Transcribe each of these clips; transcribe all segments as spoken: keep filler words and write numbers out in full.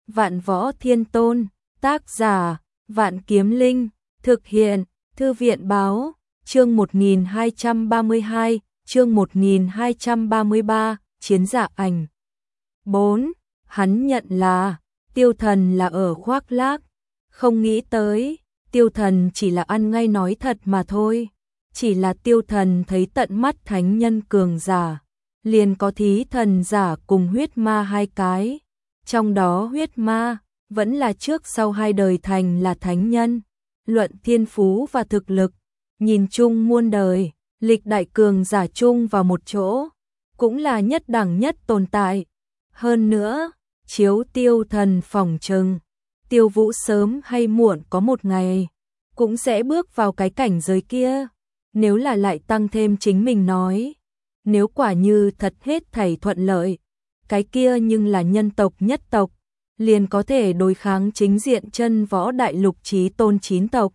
Vạn Võ Thiên Tôn, tác giả, Vạn Kiếm Linh, thực hiện, Thư viện báo, chương một nghìn hai trăm ba mươi hai, chương một nghìn hai trăm ba mươi ba, chiến dạ ảnh. bốn. Hắn nhận là, Tiêu Thần là ở khoác lác, không nghĩ tới, Tiêu Thần chỉ là ăn ngay nói thật mà thôi. Chỉ là Tiêu Thần thấy tận mắt thánh nhân cường giả, liền có thí thần giả cùng huyết ma hai cái. Trong đó huyết ma, vẫn là trước sau hai đời thành là thánh nhân. Luận thiên phú và thực lực, nhìn chung muôn đời, lịch đại cường giả chung vào một chỗ, cũng là nhất đẳng nhất tồn tại. Hơn nữa, chiếu Tiêu Thần phỏng chừng, Tiêu Vũ sớm hay muộn có một ngày, cũng sẽ bước vào cái cảnh giới kia. Nếu là lại tăng thêm chính mình nói, nếu quả như thật hết thảy thuận lợi, cái kia nhưng là nhân tộc nhất tộc, liền có thể đối kháng chính diện chân võ đại lục chí tôn chín tộc.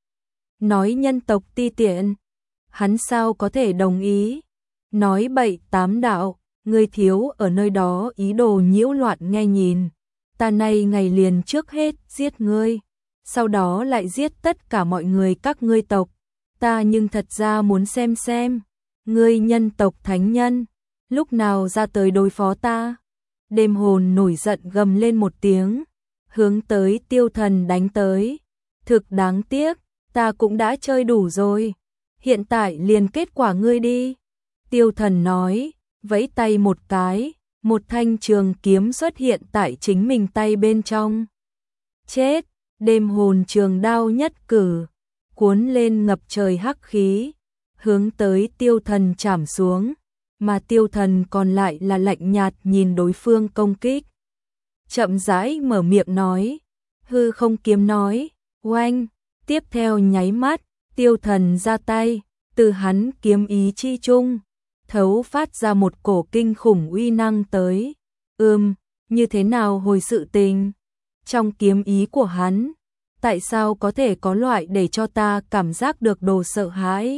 Nói nhân tộc ti tiện, hắn sao có thể đồng ý? Nói bậy tám đạo, ngươi thiếu ở nơi đó ý đồ nhiễu loạn nghe nhìn. Ta nay ngày liền trước hết giết ngươi, sau đó lại giết tất cả mọi người các ngươi tộc. Ta nhưng thật ra muốn xem xem, ngươi nhân tộc thánh nhân, lúc nào ra tới đối phó ta. Đêm hồn nổi giận gầm lên một tiếng, hướng tới Tiêu Thần đánh tới. Thực đáng tiếc, ta cũng đã chơi đủ rồi, hiện tại liền kết quả ngươi đi. Tiêu Thần nói, vẫy tay một cái, một thanh trường kiếm xuất hiện tại chính mình tay bên trong. Chết, đêm hồn trường đao nhất cử, cuốn lên ngập trời hắc khí, hướng tới Tiêu Thần chảm xuống, mà Tiêu Thần còn lại là lạnh nhạt nhìn đối phương công kích. Chậm rãi mở miệng nói, hư không kiếm nói, oanh, tiếp theo nháy mắt, Tiêu Thần ra tay, từ hắn kiếm ý chi chung, thấu phát ra một cổ kinh khủng uy năng tới. Ừm, như thế nào hồi sự tình? Trong kiếm ý của hắn, tại sao có thể có loại để cho ta cảm giác được đồ sợ hãi?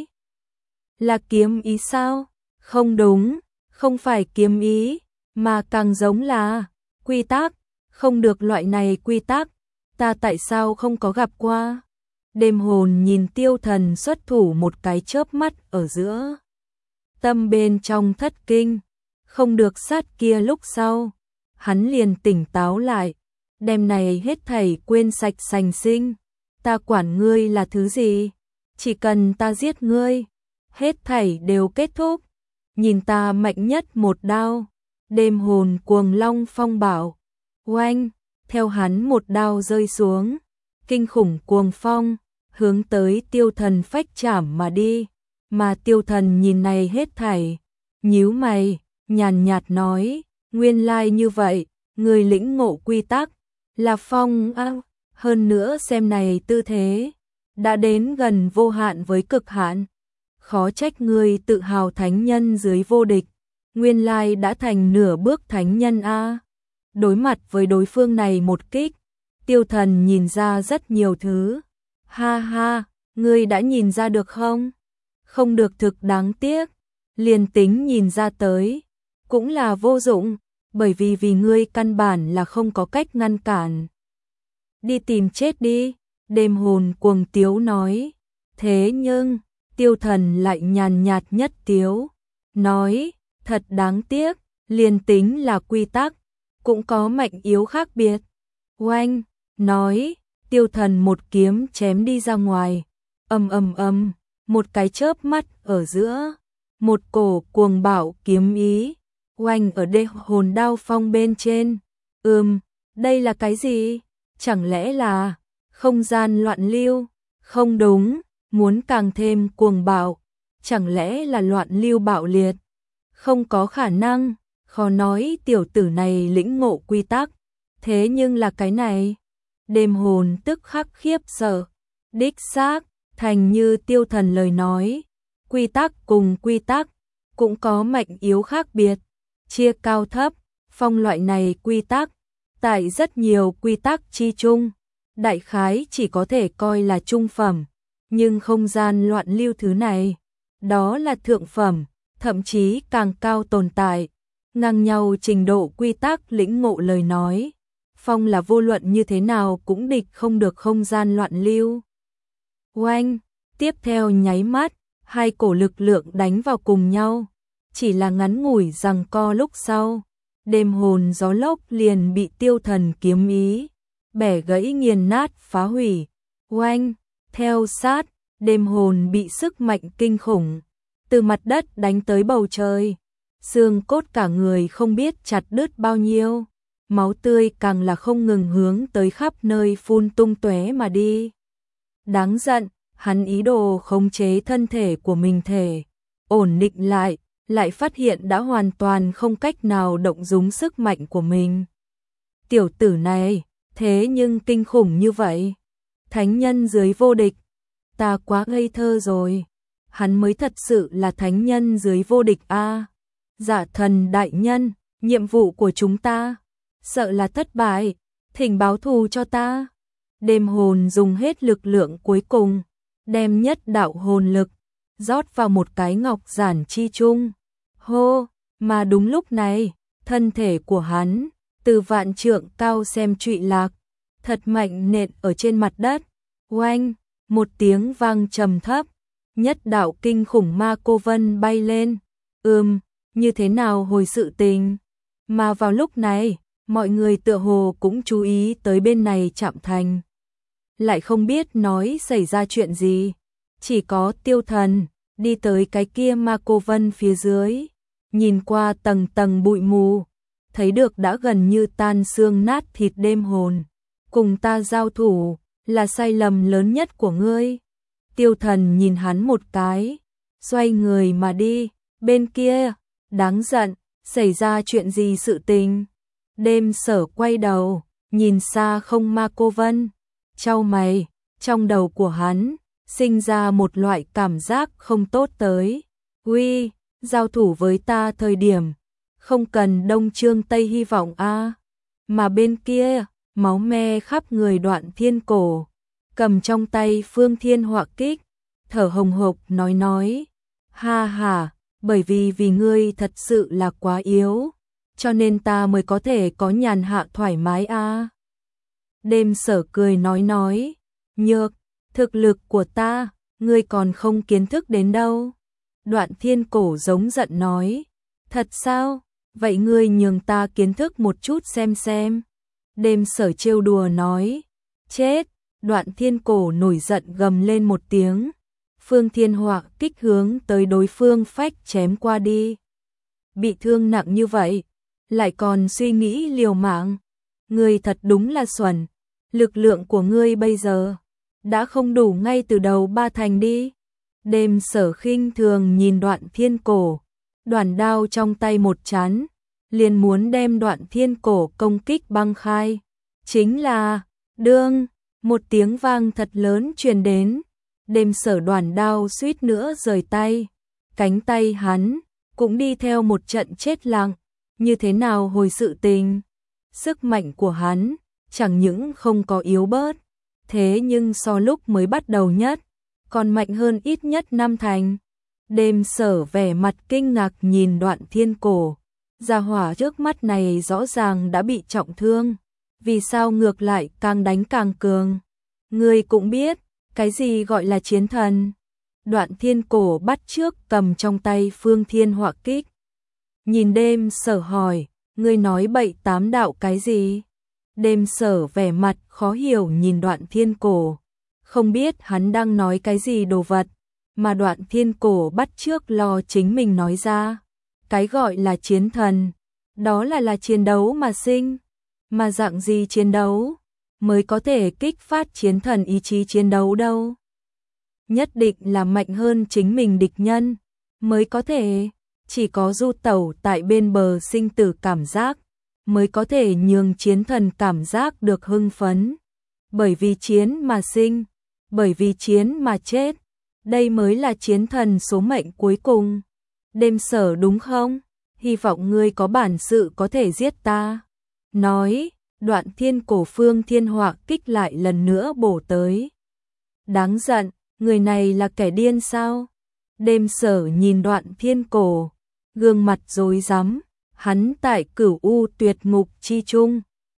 Là kiếm ý sao? Không đúng, không phải kiếm ý, mà càng giống là quy tắc. Không được, loại này quy tắc, ta tại sao không có gặp qua? Đêm hồn nhìn Tiêu Thần xuất thủ một cái chớp mắt ở giữa. Tâm bên trong thất kinh, không được sát kia lúc sau, hắn liền tỉnh táo lại. Đêm này hết thảy quên sạch sành sinh, ta quản ngươi là thứ gì, chỉ cần ta giết ngươi, hết thảy đều kết thúc. Nhìn ta mạnh nhất một đao. Đêm hồn cuồng long phong bảo, oanh, theo hắn một đao rơi xuống, kinh khủng cuồng phong, hướng tới Tiêu Thần phách chảm mà đi. Mà Tiêu Thần nhìn này hết thảy, nhíu mày, nhàn nhạt nói, nguyên lai như vậy, người lĩnh ngộ quy tắc, là phong ao, hơn nữa xem này tư thế, đã đến gần vô hạn với cực hạn. Khó trách ngươi tự hào thánh nhân dưới vô địch, nguyên lai đã thành nửa bước thánh nhân a. Đối mặt với đối phương này một kích, Tiêu Thần nhìn ra rất nhiều thứ. Ha ha, ngươi đã nhìn ra được không? Không được, thực đáng tiếc, liền tính nhìn ra tới, cũng là vô dụng, bởi vì vì ngươi căn bản là không có cách ngăn cản. Đi tìm chết đi, đêm hồn cuồng tiếu nói. Thế nhưng, Tiêu Thần lại nhàn nhạt nhất tiếu, nói, thật đáng tiếc, liền tính là quy tắc, cũng có mạnh yếu khác biệt. Oanh, nói, Tiêu Thần một kiếm chém đi ra ngoài, ầm ầm ầm, một cái chớp mắt ở giữa, một cổ cuồng bạo kiếm ý, oanh ở đê hồn đao phong bên trên. Ừm, đây là cái gì? Chẳng lẽ là không gian loạn lưu? Không đúng, muốn càng thêm cuồng bạo, chẳng lẽ là loạn lưu bạo liệt? Không có khả năng, khó nói tiểu tử này lĩnh ngộ quy tắc, thế nhưng là cái này. Đêm hồn tức khắc khiếp sợ, đích xác, thành như Tiêu Thần lời nói, quy tắc cùng quy tắc, cũng có mạnh yếu khác biệt, chia cao thấp, phong loại này quy tắc, tại rất nhiều quy tắc chi chung, đại khái chỉ có thể coi là trung phẩm, nhưng không gian loạn lưu thứ này, đó là thượng phẩm, thậm chí càng cao tồn tại, ngang nhau trình độ quy tắc lĩnh ngộ lời nói, phong là vô luận như thế nào cũng địch không được không gian loạn lưu. Oanh, tiếp theo nháy mắt, hai cổ lực lượng đánh vào cùng nhau, chỉ là ngắn ngủi giằng co lúc sau, đêm hồn gió lốc liền bị tiêu thần kiếm ý bẻ gãy nghiền nát phá hủy. Oanh, theo sát, đêm hồn bị sức mạnh kinh khủng từ mặt đất đánh tới bầu trời, xương cốt cả người không biết chặt đứt bao nhiêu, máu tươi càng là không ngừng hướng tới khắp nơi phun tung tóe mà đi. Đáng giận, hắn ý đồ khống chế thân thể của mình thể, ổn định lại, lại phát hiện đã hoàn toàn không cách nào động dùng sức mạnh của mình. Tiểu tử này, thế nhưng kinh khủng như vậy. Thánh nhân dưới vô địch, ta quá ngây thơ rồi. Hắn mới thật sự là thánh nhân dưới vô địch a. À, Dạ thần đại nhân, nhiệm vụ của chúng ta sợ là thất bại, thỉnh báo thù cho ta. Đêm hồn dùng hết lực lượng cuối cùng, đem nhất đạo hồn lực rót vào một cái ngọc giản chi chung. Hô, mà đúng lúc này, thân thể của hắn từ vạn trượng cao xem trụy lạc, thật mạnh nện ở trên mặt đất. Oanh, một tiếng vang trầm thấp, nhất đạo kinh khủng ma cô vân bay lên. Ừm, như thế nào hồi sự tình? Mà vào lúc này, mọi người tựa hồ cũng chú ý tới bên này Trạm Thành. Lại không biết nói xảy ra chuyện gì, chỉ có Tiêu Thần đi tới cái kia ma cô vân phía dưới, nhìn qua tầng tầng bụi mù, thấy được đã gần như tan xương nát thịt đêm hồn. Cùng ta giao thủ là sai lầm lớn nhất của ngươi. Tiêu Thần nhìn hắn một cái, xoay người mà đi. Bên kia, đáng giận, xảy ra chuyện gì sự tình? Đêm Sở quay đầu, nhìn xa không ma cô vân, chau mày, trong đầu của hắn sinh ra một loại cảm giác không tốt tới. Uy, giao thủ với ta thời điểm, không cần đông trương tây hy vọng a. À. Mà bên kia, máu me khắp người Đoạn Thiên Cổ, cầm trong tay Phương Thiên Họa Kích, thở hồng hộc nói nói, ha ha, bởi vì vì ngươi thật sự là quá yếu, cho nên ta mới có thể có nhàn hạ thoải mái a. À. Đêm Sở cười nói nói, nhược, thực lực của ta, ngươi còn không kiến thức đến đâu. Đoạn Thiên Cổ giống giận nói, thật sao, vậy ngươi nhường ta kiến thức một chút xem xem. Đêm Sở trêu đùa nói, chết. Đoạn Thiên Cổ nổi giận gầm lên một tiếng, Phương Thiên Họa Kích hướng tới đối phương phách chém qua đi. Bị thương nặng như vậy, lại còn suy nghĩ liều mạng, ngươi thật đúng là xuẩn. Lực lượng của ngươi bây giờ đã không đủ ngay từ đầu ba thành đi. Đêm Sở khinh thường nhìn Đoạn Thiên Cổ, đoàn đao trong tay một chán, liền muốn đem Đoạn Thiên Cổ công kích băng khai. Chính là, đương, một tiếng vang thật lớn truyền đến, Đêm Sở đoàn đao suýt nữa rời tay, cánh tay hắn cũng đi theo một trận chết lặng. Như thế nào hồi sự tình? Sức mạnh của hắn chẳng những không có yếu bớt, thế nhưng so lúc mới bắt đầu nhất, còn mạnh hơn ít nhất năm thành. Đêm Sở vẻ mặt kinh ngạc nhìn Đoạn Thiên Cổ, gia hỏa trước mắt này rõ ràng đã bị trọng thương, vì sao ngược lại càng đánh càng cường? Ngươi cũng biết, cái gì gọi là chiến thần? Đoạn Thiên Cổ bắt trước cầm trong tay Phương Thiên Họa Kích. Nhìn Đêm Sở hỏi, ngươi nói bậy tám đạo cái gì? Đêm Sở vẻ mặt khó hiểu nhìn Đoạn Thiên Cổ, không biết hắn đang nói cái gì đồ vật, mà Đoạn Thiên Cổ bắt trước lo chính mình nói ra. Cái gọi là chiến thần, đó là là chiến đấu mà sinh, mà dạng gì chiến đấu mới có thể kích phát chiến thần ý chí chiến đấu đâu? Nhất định là mạnh hơn chính mình địch nhân mới có thể, chỉ có du tẩu tại bên bờ sinh tử cảm giác mới có thể nhường chiến thần cảm giác được hưng phấn. Bởi vì chiến mà sinh, bởi vì chiến mà chết, đây mới là chiến thần số mệnh cuối cùng. Đêm Sở đúng không? Hy vọng ngươi có bản sự có thể giết ta. Nói, Đoạn Thiên Cổ Phương Thiên Họa Kích lại lần nữa bổ tới. Đáng giận, người này là kẻ điên sao? Đêm Sở nhìn Đoạn Thiên Cổ, gương mặt rối rắm, hắn tại Cửu U Tuyệt Ngục chi chung,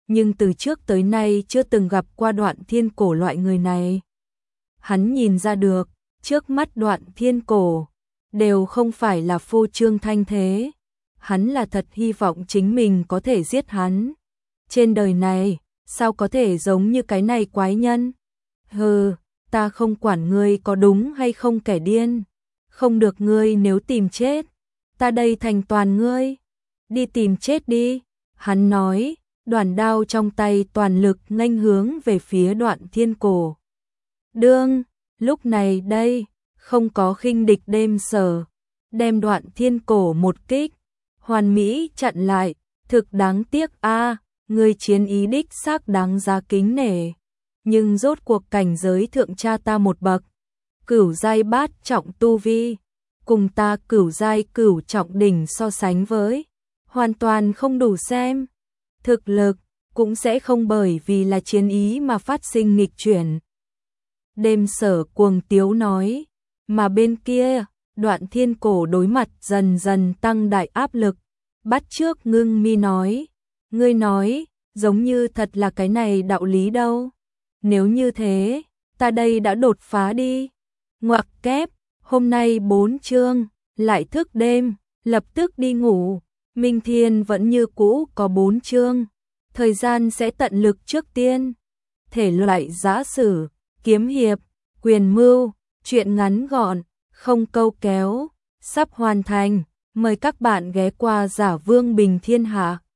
nhưng từ trước tới nay chưa từng gặp qua Đoạn Thiên Cổ loại người này. Hắn nhìn ra được, trước mắt Đoạn Thiên Cổ đều không phải là phô trương thanh thế, hắn là thật hy vọng chính mình có thể giết hắn. Trên đời này, sao có thể giống như cái này quái nhân? Hừ, ta không quản ngươi có đúng hay không kẻ điên, không được ngươi nếu tìm chết, ta đây thành toàn ngươi, đi tìm chết đi. Hắn nói, đoàn đao trong tay toàn lực nghênh hướng về phía Đoạn Thiên Cổ. Đương, lúc này đây, không có khinh địch đêm sở, đem Đoạn Thiên Cổ một kích, hoàn mỹ chặn lại, thực đáng tiếc a, người chiến ý đích xác đáng giá kính nể, nhưng rốt cuộc cảnh giới thượng cha ta một bậc, cửu giai bát trọng tu vi, cùng ta cửu giai cửu trọng đỉnh so sánh với, hoàn toàn không đủ xem. Thực lực cũng sẽ không bởi vì là chiến ý mà phát sinh nghịch chuyển. Đêm sở cuồng tiếu nói, mà bên kia, Đoạn Thiên Cổ đối mặt dần dần tăng đại áp lực, bắt trước ngưng mi nói, ngươi nói, giống như thật là cái này đạo lý đâu. Nếu như thế, ta đây đã đột phá đi. Ngoặc kép, hôm nay bốn chương, lại thức đêm, lập tức đi ngủ. Minh Thiên vẫn như cũ có bốn chương, thời gian sẽ tận lực trước tiên. Thể loại giã sử, kiếm hiệp, quyền mưu, truyện ngắn gọn, không câu kéo, sắp hoàn thành. Mời các bạn ghé qua Giả Vương Bình Thiên Hạ.